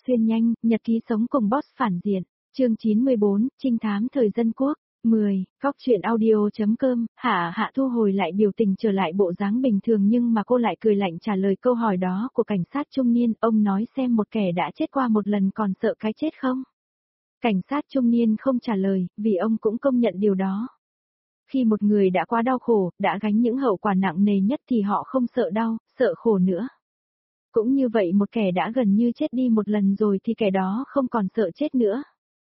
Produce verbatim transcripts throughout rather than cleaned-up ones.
Xuyên nhanh, nhật ký sống cùng boss phản diện. Chương chín mươi bốn, trinh thám thời dân quốc. mười, Góc truyện audio.com, Hạ Hạ thu hồi lại biểu tình trở lại bộ dáng bình thường nhưng mà cô lại cười lạnh trả lời câu hỏi đó của cảnh sát trung niên, ông nói xem một kẻ đã chết qua một lần còn sợ cái chết không? Cảnh sát trung niên không trả lời, vì ông cũng công nhận điều đó. Khi một người đã quá đau khổ, đã gánh những hậu quả nặng nề nhất thì họ không sợ đau, sợ khổ nữa. Cũng như vậy một kẻ đã gần như chết đi một lần rồi thì kẻ đó không còn sợ chết nữa.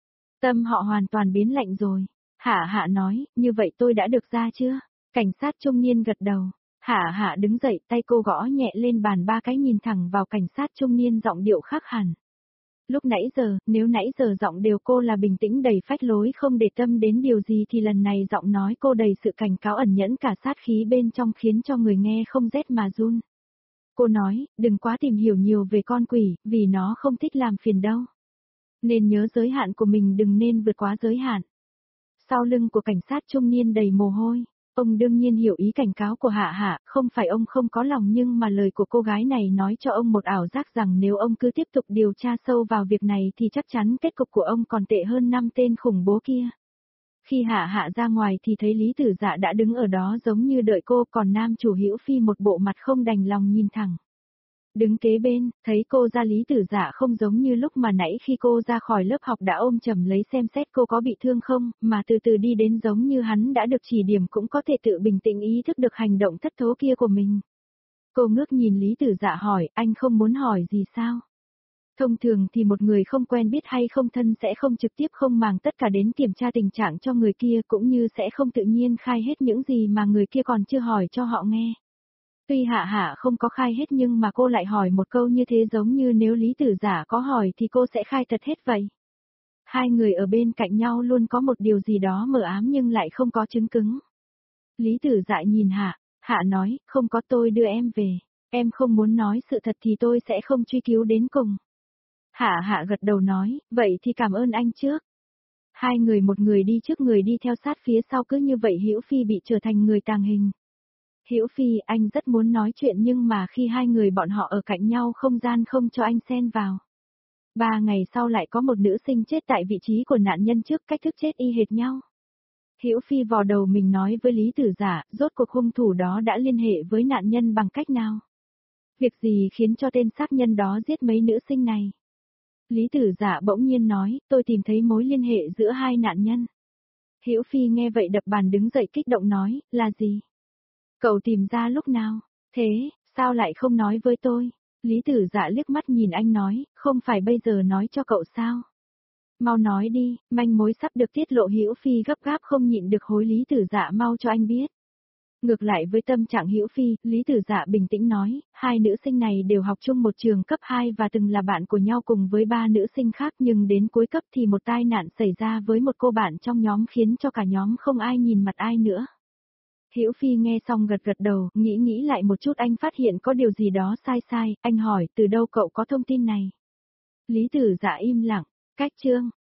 Tâm họ hoàn toàn biến lạnh rồi. Hạ Hạ nói, như vậy tôi đã được ra chưa? Cảnh sát trung niên gật đầu. Hạ Hạ đứng dậy, tay cô gõ nhẹ lên bàn ba cái nhìn thẳng vào cảnh sát trung niên giọng điệu khác hẳn. Lúc nãy giờ, nếu nãy giờ giọng đều cô là bình tĩnh đầy phách lối không để tâm đến điều gì thì lần này giọng nói cô đầy sự cảnh cáo ẩn nhẫn cả sát khí bên trong khiến cho người nghe không rét mà run. Cô nói, đừng quá tìm hiểu nhiều về con quỷ, vì nó không thích làm phiền đâu. Nên nhớ giới hạn của mình, đừng nên vượt quá giới hạn. Sau lưng của cảnh sát trung niên đầy mồ hôi, ông đương nhiên hiểu ý cảnh cáo của Hạ Hạ, không phải ông không có lòng nhưng mà lời của cô gái này nói cho ông một ảo giác rằng nếu ông cứ tiếp tục điều tra sâu vào việc này thì chắc chắn kết cục của ông còn tệ hơn năm tên khủng bố kia. Khi Hạ Hạ ra ngoài thì thấy Lý Tử Dạ đã đứng ở đó giống như đợi cô, còn nam chủ Hữu Phi một bộ mặt không đành lòng nhìn thẳng. Đứng kế bên, thấy cô ra Lý Tử Dạ không giống như lúc mà nãy khi cô ra khỏi lớp học đã ôm chầm lấy xem xét cô có bị thương không, mà từ từ đi đến giống như hắn đã được chỉ điểm cũng có thể tự bình tĩnh ý thức được hành động thất thố kia của mình. Cô ngước nhìn Lý Tử Dạ hỏi, anh không muốn hỏi gì sao? Thông thường thì một người không quen biết hay không thân sẽ không trực tiếp không màng tất cả đến kiểm tra tình trạng cho người kia cũng như sẽ không tự nhiên khai hết những gì mà người kia còn chưa hỏi cho họ nghe. Tuy Hạ Hạ không có khai hết nhưng mà cô lại hỏi một câu như thế giống như nếu Lý Tử Dạ có hỏi thì cô sẽ khai thật hết vậy. Hai người ở bên cạnh nhau luôn có một điều gì đó mờ ám nhưng lại không có chứng cứng. Lý Tử Dạ nhìn Hạ, Hạ nói, không có, tôi đưa em về. Em không muốn nói sự thật thì tôi sẽ không truy cứu đến cùng. Hạ Hạ gật đầu nói, vậy thì cảm ơn anh trước. Hai người một người đi trước người đi theo sát phía sau cứ như vậy Hữu Phi bị trở thành người tàng hình. Hữu Phi, anh rất muốn nói chuyện nhưng mà khi hai người bọn họ ở cạnh nhau không gian không cho anh xen vào. Ba ngày sau lại có một nữ sinh chết tại vị trí của nạn nhân trước, cách thức chết y hệt nhau. Hữu Phi vò đầu mình nói với Lý Tử Dạ, rốt cuộc hung thủ đó đã liên hệ với nạn nhân bằng cách nào? Việc gì khiến cho tên sát nhân đó giết mấy nữ sinh này? Lý Tử Dạ bỗng nhiên nói, tôi tìm thấy mối liên hệ giữa hai nạn nhân. Hữu Phi nghe vậy đập bàn đứng dậy kích động nói, là gì? Cậu tìm ra lúc nào? Thế, sao lại không nói với tôi? Lý Tử Dạ liếc mắt nhìn anh nói, không phải bây giờ nói cho cậu sao? Mau nói đi, manh mối sắp được tiết lộ. Hữu Phi gấp gáp không nhịn được hối Lý Tử Dạ mau cho anh biết. Ngược lại với tâm trạng Hữu Phi, Lý Tử Dạ bình tĩnh nói, hai nữ sinh này đều học chung một trường cấp hai và từng là bạn của nhau cùng với ba nữ sinh khác nhưng đến cuối cấp thì một tai nạn xảy ra với một cô bạn trong nhóm khiến cho cả nhóm không ai nhìn mặt ai nữa. Hữu Phi nghe xong gật gật đầu, nghĩ nghĩ lại một chút anh phát hiện có điều gì đó sai sai, anh hỏi từ đâu cậu có thông tin này? Lý Tử Dạ im lặng, cách chương.